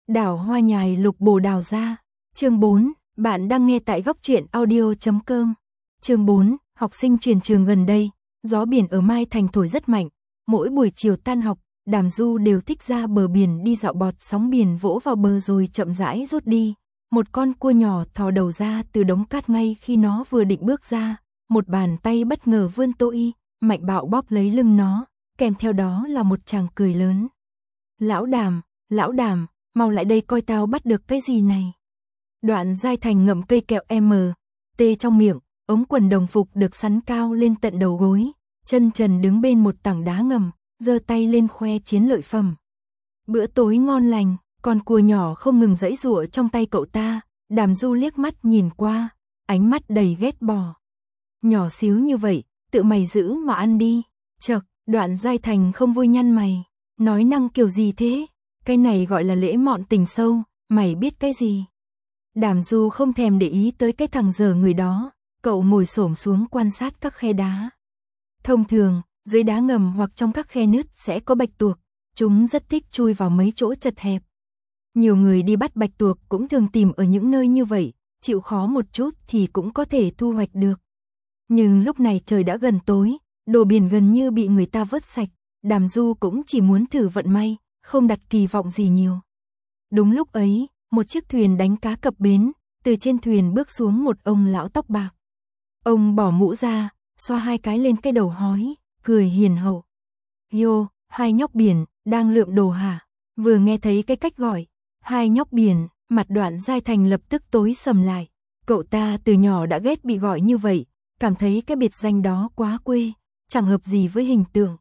Đảo hoa nhài lục bồ đào ra. Chương 4, bạn đang nghe tại góc truyện audio.com. Chương 4, học sinh chuyển trường gần đây, gió biển ở Mai Thành thổi rất mạnh, mỗi buổi chiều tan học, Đàm Du đều thích ra bờ biển đi dạo bọt sóng biển vỗ vào bờ rồi chậm rãi rút đi. Một con cua nhỏ thò đầu ra từ đống cát ngay khi nó vừa định bước ra, một bàn tay bất ngờ vươn tối, mạnh bạo bóp lấy lưng nó, kèm theo đó là một tràng cười lớn. Lão Đàm, mau lại đây coi tao bắt được cái gì này. Đoạn Giai Thành ngậm cây kẹo M.T trong miệng, ống quần đồng phục được sắn cao lên tận đầu gối, chân trần đứng bên một tảng đá ngầm, giơ tay lên khoe chiến lợi phẩm. Bữa tối ngon lành, con cua nhỏ không ngừng giãy giụa trong tay cậu ta, Đàm Du liếc mắt nhìn qua, ánh mắt đầy ghét bỏ. Nhỏ xíu như vậy, tự mày giữ mà ăn đi. Chậc, Đoạn Giai Thành không vui nhăn mày, nói năng kiểu gì thế? Cái này gọi là lễ mọn tình sâu, mày biết cái gì? Đàm Du không thèm để ý tới cái thằng dở người đó, cậu ngồi xổm xuống quan sát các khe đá. Thông thường, dưới đá ngầm hoặc trong các khe nứt sẽ có bạch tuộc, chúng rất thích chui vào mấy chỗ chật hẹp. Nhiều người đi bắt bạch tuộc cũng thường tìm ở những nơi như vậy, chịu khó một chút thì cũng có thể thu hoạch được. Nhưng lúc này trời đã gần tối, đồ biển gần như bị người ta vớt sạch, Đàm Du cũng chỉ muốn thử vận may, không đặt kỳ vọng gì nhiều. Đúng lúc ấy, một chiếc thuyền đánh cá cập bến, từ trên thuyền bước xuống một ông lão tóc bạc. Ông bỏ mũ ra, xoa hai cái lên cái đầu hói, cười hiền hậu. Yo, hai nhóc biển, đang lượm đồ hả? Vừa nghe thấy cái cách gọi, hai nhóc biển, mặt Đoạn Giai Thành lập tức tối sầm lại. Cậu ta từ nhỏ đã ghét bị gọi như vậy, cảm thấy cái biệt danh đó quá quê, chẳng hợp gì với hình tượng.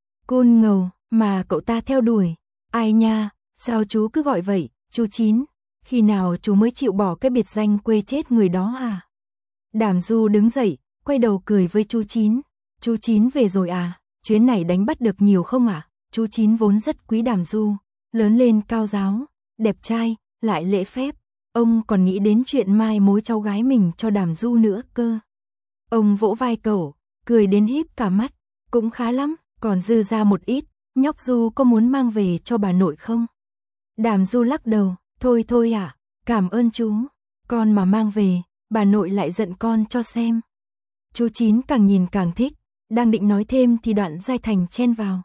Côn ngầu, mà cậu ta theo đuổi. Ai nha, sao chú cứ gọi vậy, chú Chín? Khi nào chú mới chịu bỏ cái biệt danh quê chết người đó à? Đàm Du đứng dậy, quay đầu cười với chú Chín. Chú Chín về rồi à? Chuyến này đánh bắt được nhiều không ạ? Chú Chín vốn rất quý Đàm Du, lớn lên cao giáo, đẹp trai, lại lễ phép. Ông còn nghĩ đến chuyện mai mối cháu gái mình cho Đàm Du nữa cơ. Ông vỗ vai cậu, cười đến híp cả mắt. Cũng khá lắm, còn dư ra một ít. Nhóc Du có muốn mang về cho bà nội không? Đàm Du lắc đầu, thôi ạ, cảm ơn chú. Con mà mang về, bà nội lại giận con cho xem. Chú Chín càng nhìn càng thích, đang định nói thêm thì Đoạn Giai Thành chen vào.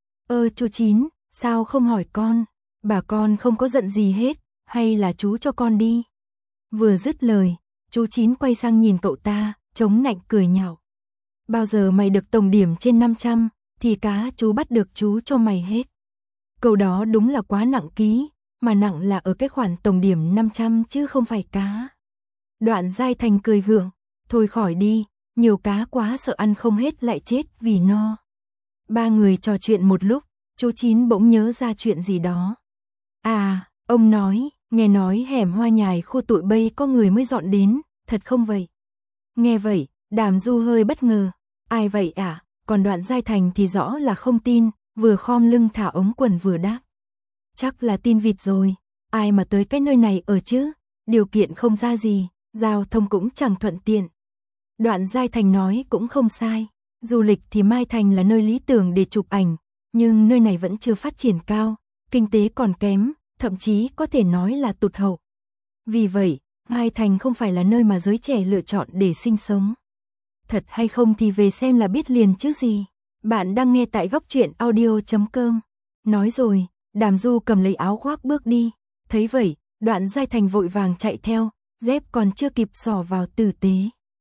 Chú Chín, sao không hỏi con? Bà con không có giận gì hết, hay là chú cho con đi? Vừa dứt lời, chú Chín quay sang nhìn cậu ta, chống nạnh cười nhạo. Bao giờ mày được tổng điểm trên 500, thì cá chú bắt được chú cho mày hết. Câu đó đúng là quá nặng ký, mà nặng là ở cái khoản tổng điểm 500 chứ không phải cá. Đoạn Giai Thành cười gượng, thôi khỏi đi, nhiều cá quá sợ ăn không hết lại chết vì no. Ba người trò chuyện một lúc, chú Chín bỗng nhớ ra chuyện gì đó. À, ông nói, nghe nói hẻm hoa nhài khu tụi Bây có người mới dọn đến, thật không vậy? Nghe vậy, Đàm Du hơi bất ngờ, ai vậy ạ? Còn Đoạn Giai Thành thì rõ là không tin, vừa khom lưng thả ống quần vừa đáp. Chắc là tin vịt rồi, ai mà tới cái nơi này ở chứ, điều kiện không ra gì, giao thông cũng chẳng thuận tiện. Đoạn Giai Thành nói cũng không sai, du lịch thì Mai Thành là nơi lý tưởng để chụp ảnh, nhưng nơi này vẫn chưa phát triển cao, kinh tế còn kém, thậm chí có thể nói là tụt hậu. Vì vậy, Mai Thành không phải là nơi mà giới trẻ lựa chọn để sinh sống. Thật hay không thì về xem là biết liền chứ gì. Bạn đang nghe tại góc truyện audio.com. Nói rồi, Đàm Du cầm lấy áo khoác bước đi. Thấy vậy, Đoạn Giai Thành vội vàng chạy theo, dép còn chưa kịp xỏ vào tử tế.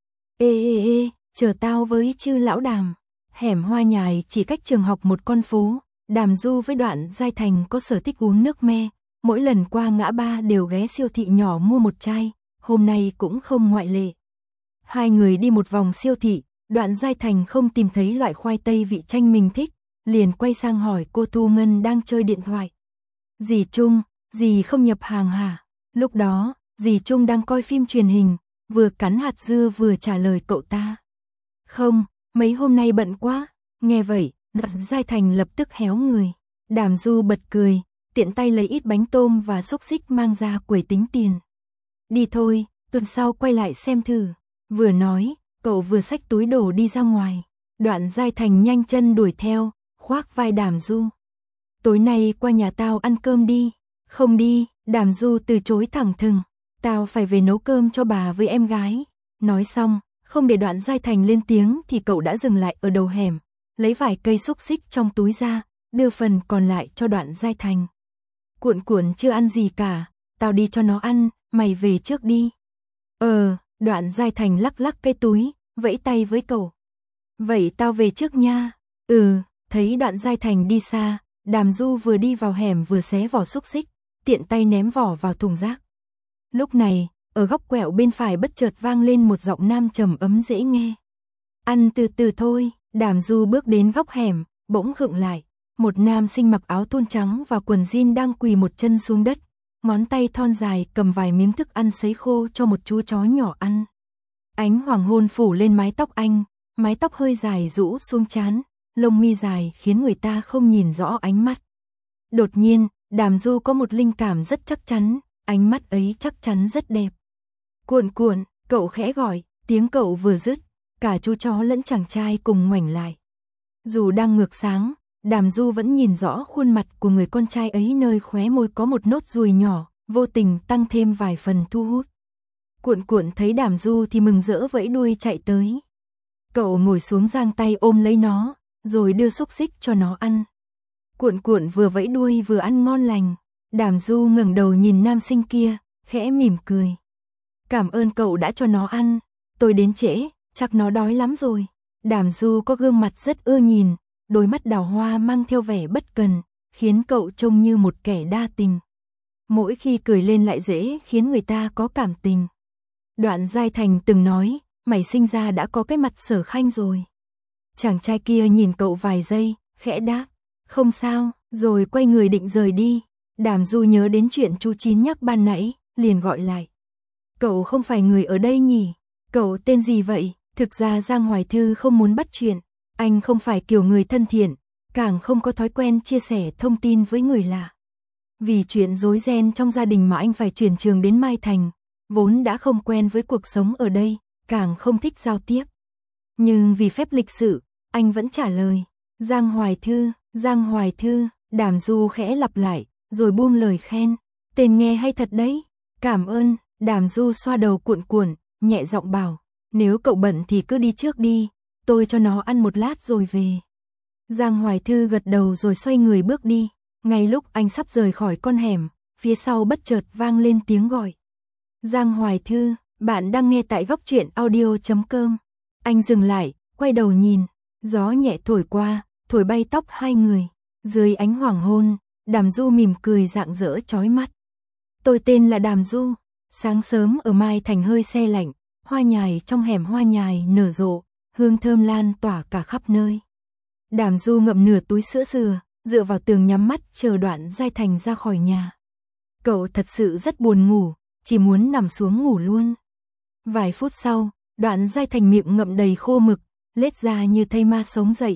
Ê, chờ tao với chứ lão Đàm. Hẻm hoa nhài chỉ cách trường học một con phố. Đàm Du với Đoạn Giai Thành có sở thích uống nước me. Mỗi lần qua ngã ba đều ghé siêu thị nhỏ mua một chai, hôm nay cũng không ngoại lệ. Hai người đi một vòng siêu thị, Đoạn Giai Thành không tìm thấy loại khoai tây vị chanh mình thích, liền quay sang hỏi cô Thu Ngân đang chơi điện thoại. Dì Trung, dì không nhập hàng hả? Lúc đó, dì Trung đang coi phim truyền hình, vừa cắn hạt dưa vừa trả lời cậu ta. Không, mấy hôm nay bận quá. Nghe vậy, Đoạn Giai Thành lập tức héo người. Đàm Du bật cười, tiện tay lấy ít bánh tôm và xúc xích mang ra quầy tính tiền. Đi thôi, tuần sau quay lại xem thử. Vừa nói, cậu vừa xách túi đồ đi ra ngoài. Đoạn Giai Thành nhanh chân đuổi theo, khoác vai Đàm Du. Tối nay qua nhà tao ăn cơm đi. Không đi, Đàm Du từ chối thẳng thừng, tao phải về nấu cơm cho bà với em gái. Nói xong, không để Đoạn Giai Thành lên tiếng thì cậu đã dừng lại ở đầu hẻm, lấy vài cây xúc xích trong túi ra, đưa phần còn lại cho Đoạn Giai Thành. Cuộn cuộn chưa ăn gì cả, tao đi cho nó ăn, mày về trước đi. Đoạn Giai Thành lắc lắc cây túi, vẫy tay với cậu. Vậy tao về trước nha. Thấy Đoạn Giai Thành đi xa, Đàm Du vừa đi vào hẻm vừa xé vỏ xúc xích, tiện tay ném vỏ vào thùng rác. Lúc này, ở góc quẹo bên phải bất chợt vang lên một giọng nam trầm ấm dễ nghe. Ăn từ từ thôi. Đàm Du bước đến góc hẻm, bỗng khựng lại. Một nam sinh mặc áo thun trắng và quần jean đang quỳ một chân xuống đất, ngón tay thon dài cầm vài miếng thức ăn sấy khô cho một chú chó nhỏ ăn. Ánh hoàng hôn phủ lên mái tóc anh, mái tóc hơi dài rũ xuống trán, lông mi dài khiến người ta không nhìn rõ ánh mắt. Đột nhiên, Đàm Du có một linh cảm rất chắc chắn, ánh mắt ấy chắc chắn rất đẹp. Cuộn cuộn, cậu khẽ gọi, tiếng cậu vừa dứt, cả chú chó lẫn chàng trai cùng ngoảnh lại. Dù đang ngược sáng, Đàm Du vẫn nhìn rõ khuôn mặt của người con trai ấy, nơi khóe môi có một nốt ruồi nhỏ, vô tình tăng thêm vài phần thu hút. Cuộn cuộn thấy Đàm Du thì mừng rỡ vẫy đuôi chạy tới. Cậu ngồi xuống giang tay ôm lấy nó, rồi đưa xúc xích cho nó ăn. Cuộn cuộn vừa vẫy đuôi vừa ăn ngon lành. Đàm Du ngẩng đầu nhìn nam sinh kia, khẽ mỉm cười. Cảm ơn cậu đã cho nó ăn, tôi đến trễ, chắc nó đói lắm rồi. Đàm Du có gương mặt rất ưa nhìn, đôi mắt đào hoa mang theo vẻ bất cần, khiến cậu trông như một kẻ đa tình. Mỗi khi cười lên lại dễ khiến người ta có cảm tình. Đoạn Giai Thành từng nói, mày sinh ra đã có cái mặt Sở Khanh rồi. Chàng trai kia nhìn cậu vài giây, khẽ đáp, không sao, rồi quay người định rời đi. Đàm Du nhớ đến chuyện chú Chín nhắc ban nãy, liền gọi lại. Cậu không phải người ở đây nhỉ? Cậu tên gì vậy? Thực ra Giang Hoài Thư không muốn bắt chuyện, anh không phải kiểu người thân thiện, càng không có thói quen chia sẻ thông tin với người lạ. Vì chuyện rối ren trong gia đình mà anh phải chuyển trường đến Mai Thành, vốn đã không quen với cuộc sống ở đây, càng không thích giao tiếp. Nhưng vì phép lịch sự, anh vẫn trả lời, Giang Hoài Thư, Giang Hoài Thư. Đàm Du khẽ lặp lại, rồi buông lời khen, tên nghe hay thật đấy, cảm ơn. Đàm Du xoa đầu cuộn cuộn, nhẹ giọng bảo, nếu cậu bận thì cứ đi trước đi, tôi cho nó ăn một lát rồi về. Giang Hoài Thư gật đầu rồi xoay người bước đi. Ngay lúc anh sắp rời khỏi con hẻm, phía sau bất chợt vang lên tiếng gọi. Giang Hoài Thư, bạn đang nghe tại Góc Truyện Audio.com. Anh dừng lại, quay đầu nhìn, gió nhẹ thổi qua, thổi bay tóc hai người. Dưới ánh hoàng hôn, Đàm Du mỉm cười rạng rỡ chói mắt. Tôi tên là Đàm Du. Sáng sớm ở Mai Thành hơi se lạnh, hoa nhài trong hẻm hoa nhài nở rộ, hương thơm lan tỏa cả khắp nơi. Đàm Du ngậm nửa túi sữa dừa, dựa vào tường nhắm mắt chờ Đoạn Giai Thành ra khỏi nhà. Cậu thật sự rất buồn ngủ, chỉ muốn nằm xuống ngủ luôn. Vài phút sau, Đoạn Giai Thành miệng ngậm đầy khô mực, lết ra như thây ma sống dậy,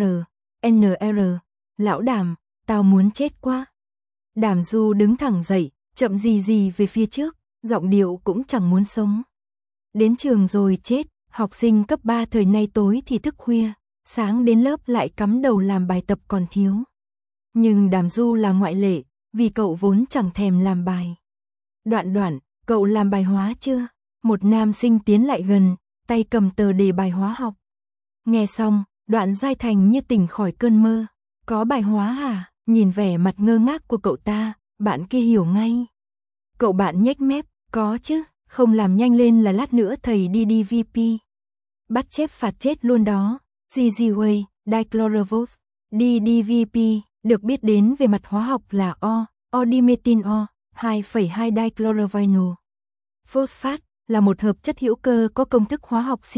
NR, lão Đàm, tao muốn chết quá. Đàm Du đứng thẳng dậy, chậm gì về phía trước, giọng điệu cũng chẳng muốn sống. Đến trường rồi chết, học sinh cấp 3 thời nay tối thì thức khuya, sáng đến lớp lại cắm đầu làm bài tập còn thiếu. Nhưng Đàm Du là ngoại lệ, vì cậu vốn chẳng thèm làm bài. Đoạn, cậu làm bài hóa chưa? Một nam sinh tiến lại gần, tay cầm tờ đề bài hóa học. Nghe xong, Đoạn Giai Thành như tỉnh khỏi cơn mơ. Có bài hóa à? Nhìn vẻ mặt ngơ ngác của cậu ta, bạn kia hiểu ngay. Cậu bạn nhếch mép, có chứ, không làm nhanh lên là lát nữa thầy đi DVP. Bắt chép phạt chết luôn đó. GGWay, dichlorobos, DDVP, được biết đến về mặt hóa học là O-dimethyl O, 2,2 dichlorophenol. Phosphat là một hợp chất hữu cơ có công thức hóa học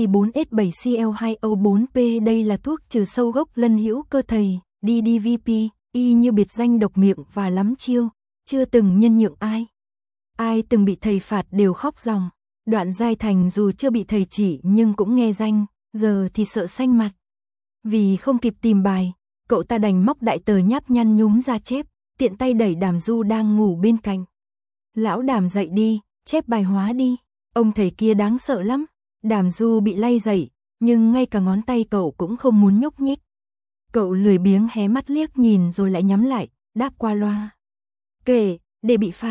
C4H7Cl2O4P. Đây là thuốc trừ sâu gốc lân hữu cơ thầy. DDVP, y như biệt danh độc miệng và lắm chiêu, chưa từng nhân nhượng ai. Ai từng bị thầy phạt đều khóc ròng. Đoạn Giai Thành dù chưa bị thầy chỉ nhưng cũng nghe danh, giờ thì sợ xanh mặt. Vì không kịp tìm bài, cậu ta đành móc đại tờ nháp nhăn nhúm ra chép, tiện tay đẩy Đàm Du đang ngủ bên cạnh. Lão Đàm dậy đi, chép bài hóa đi. Ông thầy kia đáng sợ lắm. Đàm Du bị lay dậy, nhưng ngay cả ngón tay cậu cũng không muốn nhúc nhích. Cậu lười biếng hé mắt liếc nhìn rồi lại nhắm lại, đáp qua loa. Kệ, để bị phạt,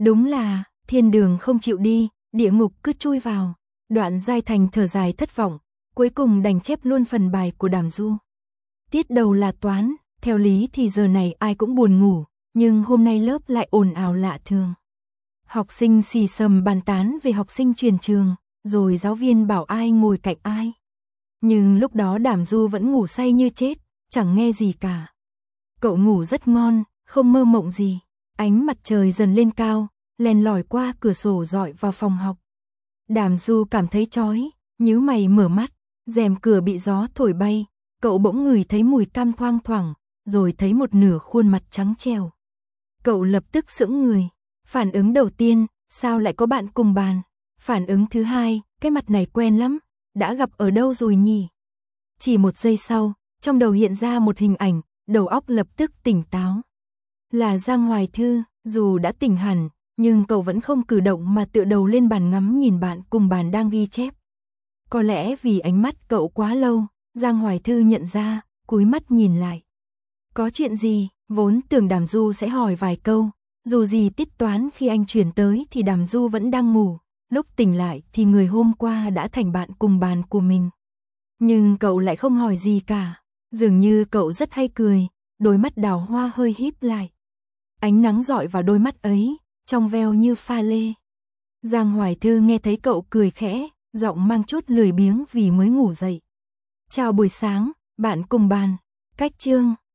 Đúng là, thiên đường không chịu đi, địa ngục cứ chui vào. Đoạn Giai Thành thở dài thất vọng, cuối cùng đành chép luôn phần bài của Đàm Du. Tiết đầu là toán, theo lý thì giờ này ai cũng buồn ngủ, nhưng hôm nay lớp lại ồn ào lạ thường. Học sinh xì xầm bàn tán về học sinh truyền trường, rồi giáo viên bảo ai ngồi cạnh ai. Nhưng lúc đó Đàm Du vẫn ngủ say như chết, chẳng nghe gì cả. Cậu ngủ rất ngon, không mơ mộng gì. Ánh mặt trời dần lên cao, len lỏi qua cửa sổ rọi vào phòng học. Đàm Du cảm thấy chói, nhíu mày mở mắt, rèm cửa bị gió thổi bay, cậu bỗng ngửi thấy mùi cam thoang thoảng, rồi thấy một nửa khuôn mặt trắng trẻo. Cậu lập tức sững người, phản ứng đầu tiên, sao lại có bạn cùng bàn? Phản ứng thứ hai, cái mặt này quen lắm, đã gặp ở đâu rồi nhỉ? Chỉ một giây sau, trong đầu hiện ra một hình ảnh, đầu óc lập tức tỉnh táo. Là Giang Hoài Thư, dù đã tỉnh hẳn, nhưng cậu vẫn không cử động mà tựa đầu lên bàn ngắm nhìn bạn cùng bàn đang ghi chép. Có lẽ vì ánh mắt cậu quá lâu, Giang Hoài Thư nhận ra, cúi mắt nhìn lại. Có chuyện gì, vốn tưởng Đàm Du sẽ hỏi vài câu, dù gì tiết toán khi anh chuyển tới thì Đàm Du vẫn đang ngủ, lúc tỉnh lại thì người hôm qua đã thành bạn cùng bàn của mình. Nhưng cậu lại không hỏi gì cả, dường như cậu rất hay cười, đôi mắt đào hoa hơi híp lại. Ánh nắng rọi vào đôi mắt ấy, trong veo như pha lê. Giang Hoài Thư nghe thấy cậu cười khẽ, giọng mang chút lười biếng vì mới ngủ dậy. Chào buổi sáng, bạn cùng bàn. Cách chương